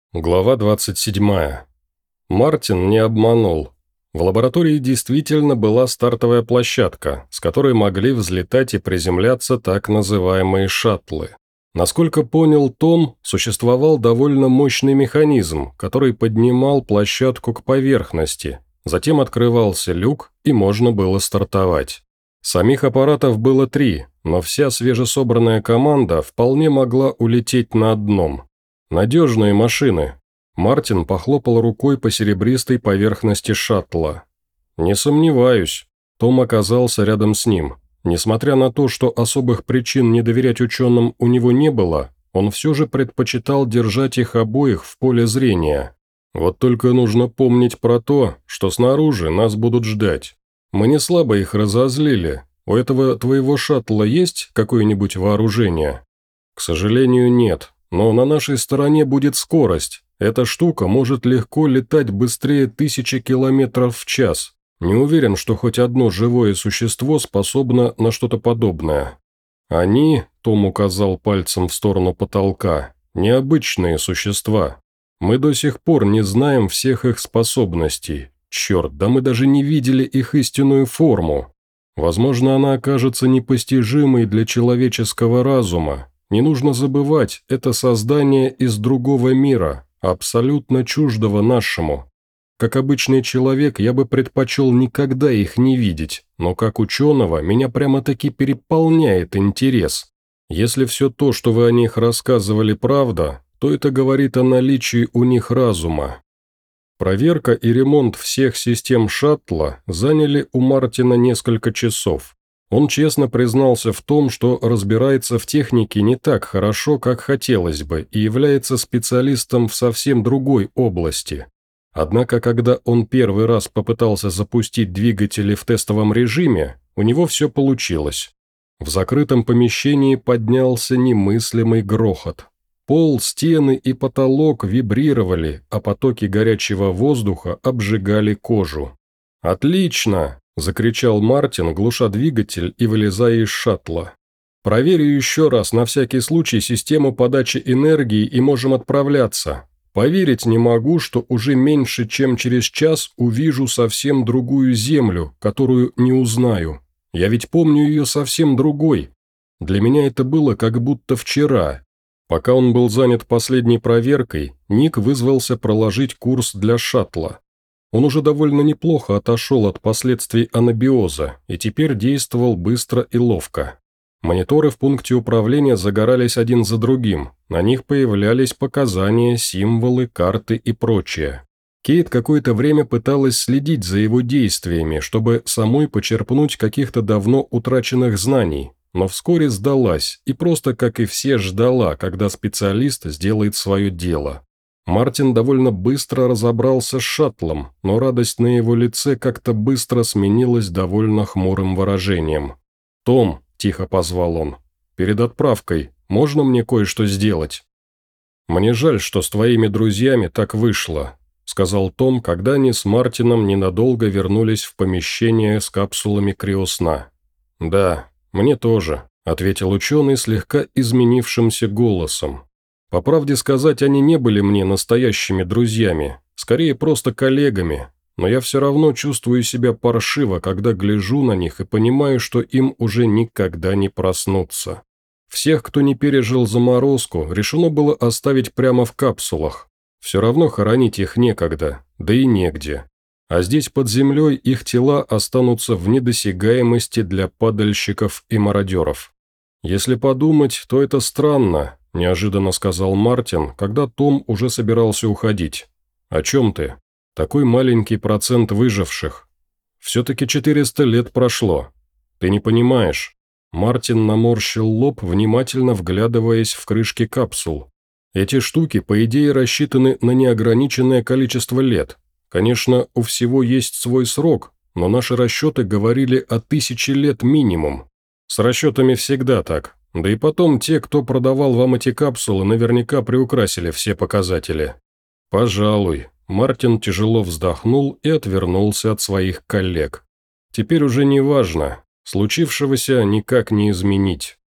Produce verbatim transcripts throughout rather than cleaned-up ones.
Глава двадцать седьмая. Мартин не обманул. В лаборатории действительно была стартовая площадка, с которой могли взлетать и приземляться так называемые шаттлы. Насколько понял Том, существовал довольно мощный механизм, который поднимал площадку к поверхности, затем открывался люк и можно было стартовать. Самих аппаратов было три, но вся свежесобранная команда вполне могла улететь на одном. «Надежные машины». Мартин похлопал рукой по серебристой поверхности шаттла. «Не сомневаюсь». Том оказался рядом с ним. Несмотря на то, что особых причин не доверять ученым у него не было, он все же предпочитал держать их обоих в поле зрения. «Вот только нужно помнить про то, что снаружи нас будут ждать. Мы не слабо их разозлили. У этого твоего шаттла есть какое-нибудь вооружение?» «К сожалению, нет. Но на нашей стороне будет скорость. Эта штука может легко летать быстрее тысячи километров в час. Не уверен, что хоть одно живое существо способно на что-то подобное. Они, Том указал пальцем в сторону потолка, необычные существа. Мы до сих пор не знаем всех их способностей. Черт, да мы даже не видели их истинную форму. Возможно, она окажется непостижимой для человеческого разума. Не нужно забывать, это создание из другого мира, абсолютно чуждого нашему. Как обычный человек, я бы предпочел никогда их не видеть, но как ученого меня прямо-таки переполняет интерес. Если все то, что вы о них рассказывали, правда, то это говорит о наличии у них разума». Проверка и ремонт всех систем шаттла заняли у Мартина несколько часов. Он честно признался в том, что разбирается в технике не так хорошо, как хотелось бы, и является специалистом в совсем другой области. Однако, когда он первый раз попытался запустить двигатели в тестовом режиме, у него все получилось. В закрытом помещении поднялся немыслимый грохот. Пол, стены и потолок вибрировали, а потоки горячего воздуха обжигали кожу. «Отлично!» – закричал Мартин, глуша двигатель и вылезая из шаттла. «Проверю еще раз на всякий случай систему подачи энергии и можем отправляться. Поверить не могу, что уже меньше чем через час увижу совсем другую Землю, которую не узнаю. Я ведь помню ее совсем другой. Для меня это было как будто вчера». Пока он был занят последней проверкой, Ник вызвался проложить курс для шаттла. Он уже довольно неплохо отошел от последствий анабиоза и теперь действовал быстро и ловко. Мониторы в пункте управления загорались один за другим, на них появлялись показания, символы, карты и прочее. Кейт какое-то время пыталась следить за его действиями, чтобы самой почерпнуть каких-то давно утраченных знаний, но вскоре сдалась и просто, как и все, ждала, когда специалист сделает свое дело. Мартин довольно быстро разобрался с шаттлом, но радость на его лице как-то быстро сменилась довольно хмурым выражением. «Том», – тихо позвал он, – «перед отправкой можно мне кое-что сделать?» «Мне жаль, что с твоими друзьями так вышло», – сказал Том, когда они с Мартином ненадолго вернулись в помещение с капсулами криосна. «Да, мне тоже», – ответил ученый слегка изменившимся голосом. По правде сказать, они не были мне настоящими друзьями, скорее просто коллегами, но я все равно чувствую себя паршиво, когда гляжу на них и понимаю, что им уже никогда не проснуться. Всех, кто не пережил заморозку, решено было оставить прямо в капсулах. Все равно хоронить их некогда, да и негде. А здесь под землей их тела останутся в недосягаемости для падальщиков и мародеров. Если подумать, то это странно. – неожиданно сказал Мартин, когда Том уже собирался уходить. «О чем ты? Такой маленький процент выживших. Все-таки четыреста лет прошло. Ты не понимаешь». Мартин наморщил лоб, внимательно вглядываясь в крышки капсул. «Эти штуки, по идее, рассчитаны на неограниченное количество лет. Конечно, у всего есть свой срок, но наши расчеты говорили о тысяче лет минимум. С расчетами всегда так. Да и потом те, кто продавал вам эти капсулы, наверняка приукрасили все показатели». «Пожалуй». Мартин тяжело вздохнул и отвернулся от своих коллег. «Теперь уже не важно. Случившегося никак не изменить».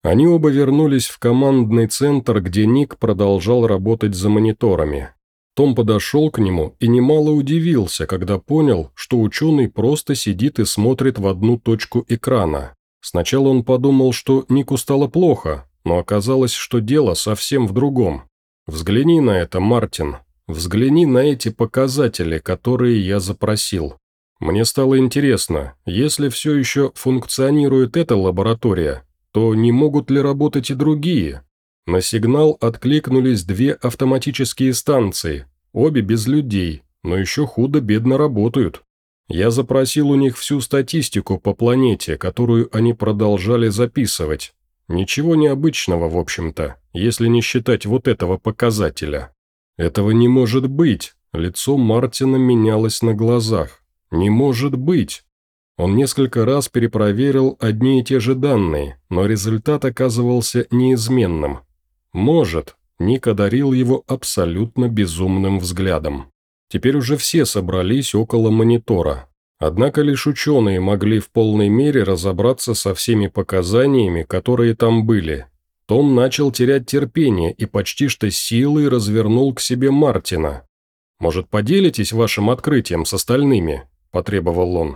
Они оба вернулись в командный центр, где Ник продолжал работать за мониторами. Том подошел к нему и немало удивился, когда понял, что ученый просто сидит и смотрит в одну точку экрана. Сначала он подумал, что Нику стало плохо, но оказалось, что дело совсем в другом. «Взгляни на это, Мартин. Взгляни на эти показатели, которые я запросил. Мне стало интересно, если все еще функционирует эта лаборатория, то не могут ли работать и другие?» На сигнал откликнулись две автоматические станции, обе без людей, но еще худо-бедно работают. Я запросил у них всю статистику по планете, которую они продолжали записывать. Ничего необычного, в общем-то, если не считать вот этого показателя. Этого не может быть, лицо Мартина менялось на глазах. Не может быть. Он несколько раз перепроверил одни и те же данные, но результат оказывался неизменным. «Может», — Ник одарил его абсолютно безумным взглядом. Теперь уже все собрались около монитора. Однако лишь ученые могли в полной мере разобраться со всеми показаниями, которые там были. Том начал терять терпение и почти что силой развернул к себе Мартина. «Может, поделитесь вашим открытием с остальными?» – потребовал он.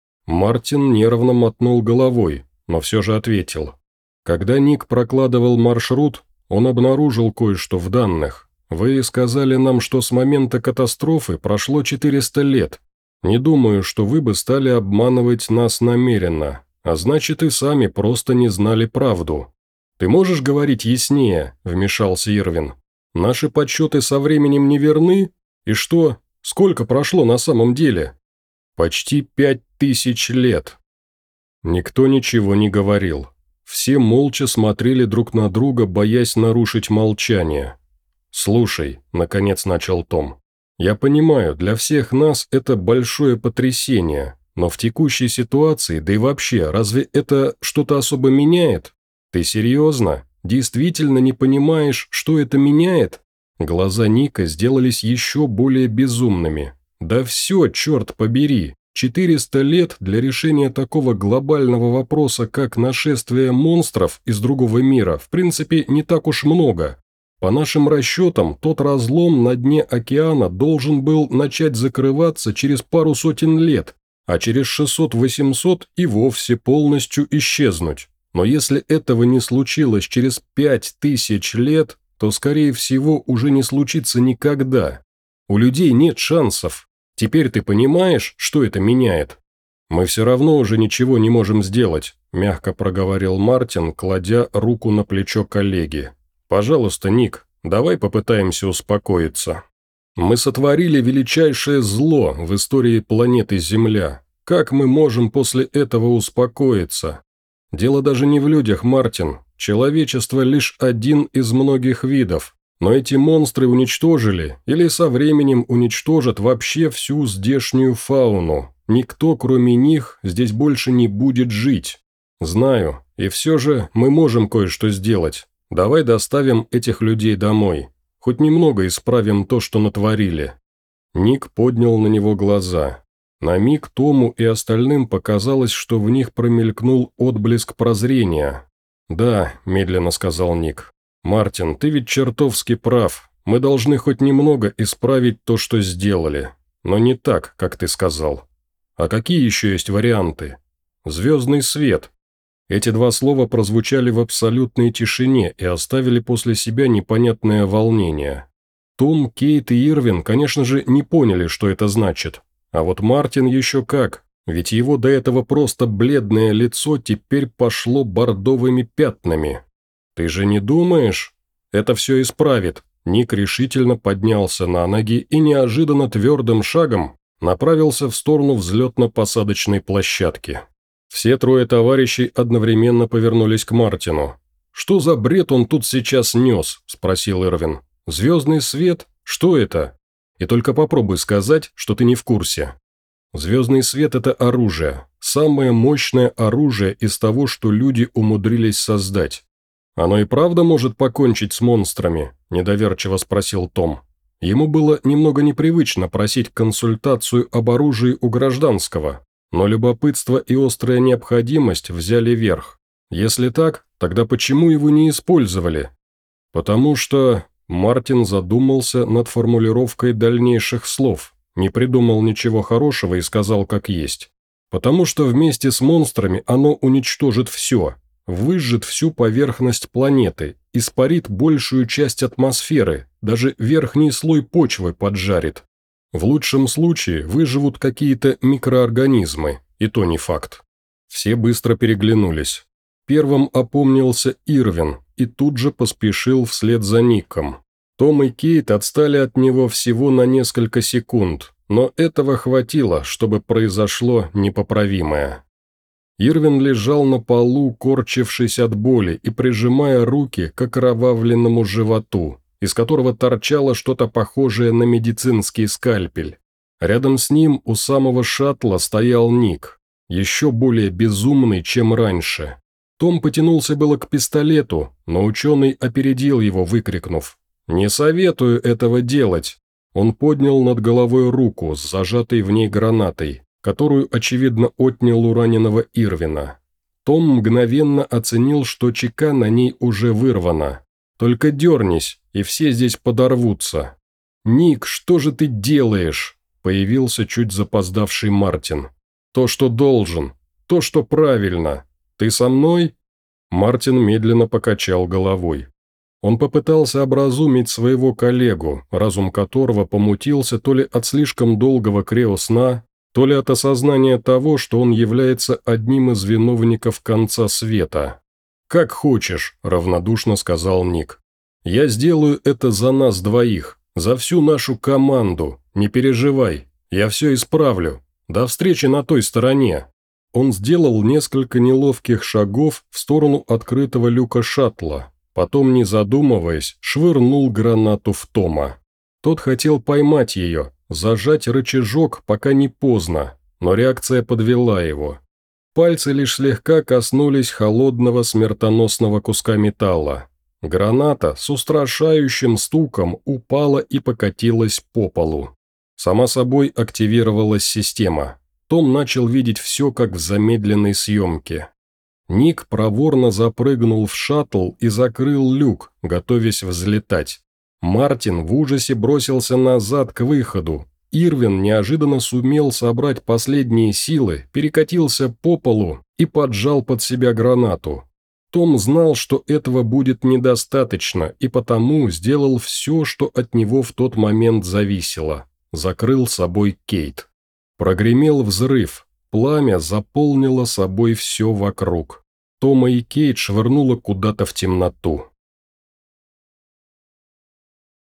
Мартин нервно мотнул головой, но все же ответил. Когда Ник прокладывал маршрут, он обнаружил кое-что в данных. Вы сказали нам, что с момента катастрофы прошло четыреста лет. Не думаю, что вы бы стали обманывать нас намеренно, а значит и сами просто не знали правду. Ты можешь говорить яснее, вмешался Ирвин. Наши подсчеты со временем не верны? И что, сколько прошло на самом деле? Почти пять тысяч лет. Никто ничего не говорил. Все молча смотрели друг на друга, боясь нарушить молчание. «Слушай», — наконец начал Том, — «я понимаю, для всех нас это большое потрясение, но в текущей ситуации, да и вообще, разве это что-то особо меняет? Ты серьезно? Действительно не понимаешь, что это меняет?» Глаза Ника сделались еще более безумными. «Да все, черт побери! четыреста лет для решения такого глобального вопроса, как нашествие монстров из другого мира, в принципе, не так уж много. По нашим расчетам, тот разлом на дне океана должен был начать закрываться через пару сотен лет, а через шестьсот-восемьсот и вовсе полностью исчезнуть. Но если этого не случилось через пять тысяч лет, то, скорее всего, уже не случится никогда. У людей нет шансов. Теперь ты понимаешь, что это меняет?» «Мы все равно уже ничего не можем сделать», – мягко проговорил Мартин, кладя руку на плечо коллеги. «Пожалуйста, Ник, давай попытаемся успокоиться. Мы сотворили величайшее зло в истории планеты Земля. Как мы можем после этого успокоиться? Дело даже не в людях, Мартин. Человечество лишь один из многих видов. Но эти монстры уничтожили или со временем уничтожат вообще всю здешнюю фауну. Никто, кроме них, здесь больше не будет жить. Знаю, и все же мы можем кое-что сделать. Давай доставим этих людей домой. Хоть немного исправим то, что натворили». Ник поднял на него глаза. На миг Тому и остальным показалось, что в них промелькнул отблеск прозрения. «Да», – медленно сказал Ник. «Мартин, ты ведь чертовски прав. Мы должны хоть немного исправить то, что сделали. Но не так, как ты сказал. А какие еще есть варианты? Звездный свет». Эти два слова прозвучали в абсолютной тишине и оставили после себя непонятное волнение. Том, Кейт и Ирвин, конечно же, не поняли, что это значит. А вот Мартин еще как, ведь его до этого просто бледное лицо теперь пошло бордовыми пятнами. «Ты же не думаешь? Это все исправит». Ник решительно поднялся на ноги и неожиданно твердым шагом направился в сторону взлетно-посадочной площадки. Все трое товарищей одновременно повернулись к Мартину. «Что за бред он тут сейчас нес?» – спросил Ирвин. «Звездный свет? Что это? И только попробуй сказать, что ты не в курсе». Звездный свет – это оружие. Самое мощное оружие из того, что люди умудрились создать. «Оно и правда может покончить с монстрами?» – недоверчиво спросил Том. Ему было немного непривычно просить консультацию об оружии у гражданского, но любопытство и острая необходимость взяли верх. Если так, Тогда почему его не использовали? Потому что... Мартин задумался над формулировкой дальнейших слов, не придумал ничего хорошего и сказал как есть. Потому что вместе с монстрами оно уничтожит все, выжжет всю поверхность планеты, испарит большую часть атмосферы, даже верхний слой почвы поджарит. В лучшем случае выживут какие-то микроорганизмы, и то не факт. Все быстро переглянулись. Первым опомнился Ирвин и тут же поспешил вслед за Ником. Том и Кейт отстали от него всего на несколько секунд, но этого хватило, чтобы произошло непоправимое. Ирвин лежал на полу, корчившись от боли и прижимая руки к окровавленному животу, из которого торчало что-то похожее на медицинский скальпель. Рядом с ним у самого шаттла стоял Ник, еще более безумный, чем раньше. Том потянулся было к пистолету, но ученый опередил его, выкрикнув: «Не советую этого делать!» Он поднял над головой руку с зажатой в ней гранатой, которую, очевидно, отнял у раненого Ирвина. Том мгновенно оценил, что чека на ней уже вырвана. «Только дернись, и все здесь подорвутся». «Ник, что же ты делаешь?» – появился чуть запоздавший Мартин. «То, что должен, то, что правильно. Ты со мной?» Мартин медленно покачал головой. Он попытался образумить своего коллегу, разум которого помутился то ли от слишком долгого криосна, то ли от осознания того, что он является одним из виновников конца света. «Как хочешь», – равнодушно сказал Ник. «Я сделаю это за нас двоих, за всю нашу команду. Не переживай, я все исправлю. До встречи на той стороне». Он сделал несколько неловких шагов в сторону открытого люка шаттла, потом, не задумываясь, швырнул гранату в Тома. Тот хотел поймать ее, зажать рычажок, пока не поздно, но реакция подвела его. Пальцы лишь слегка коснулись холодного смертоносного куска металла. Граната с устрашающим стуком упала и покатилась по полу. Сама собой активировалась система. Том начал видеть все, как в замедленной съемке. Ник проворно запрыгнул в шаттл и закрыл люк, готовясь взлетать. Мартин в ужасе бросился назад к выходу. Ирвин неожиданно сумел собрать последние силы, перекатился по полу и поджал под себя гранату. Том знал, что этого будет недостаточно, и потому сделал все, что от него в тот момент зависело. Закрыл собой Кейт. Прогремел взрыв, пламя заполнило собой все вокруг. Тома и Кейт швырнуло куда-то в темноту.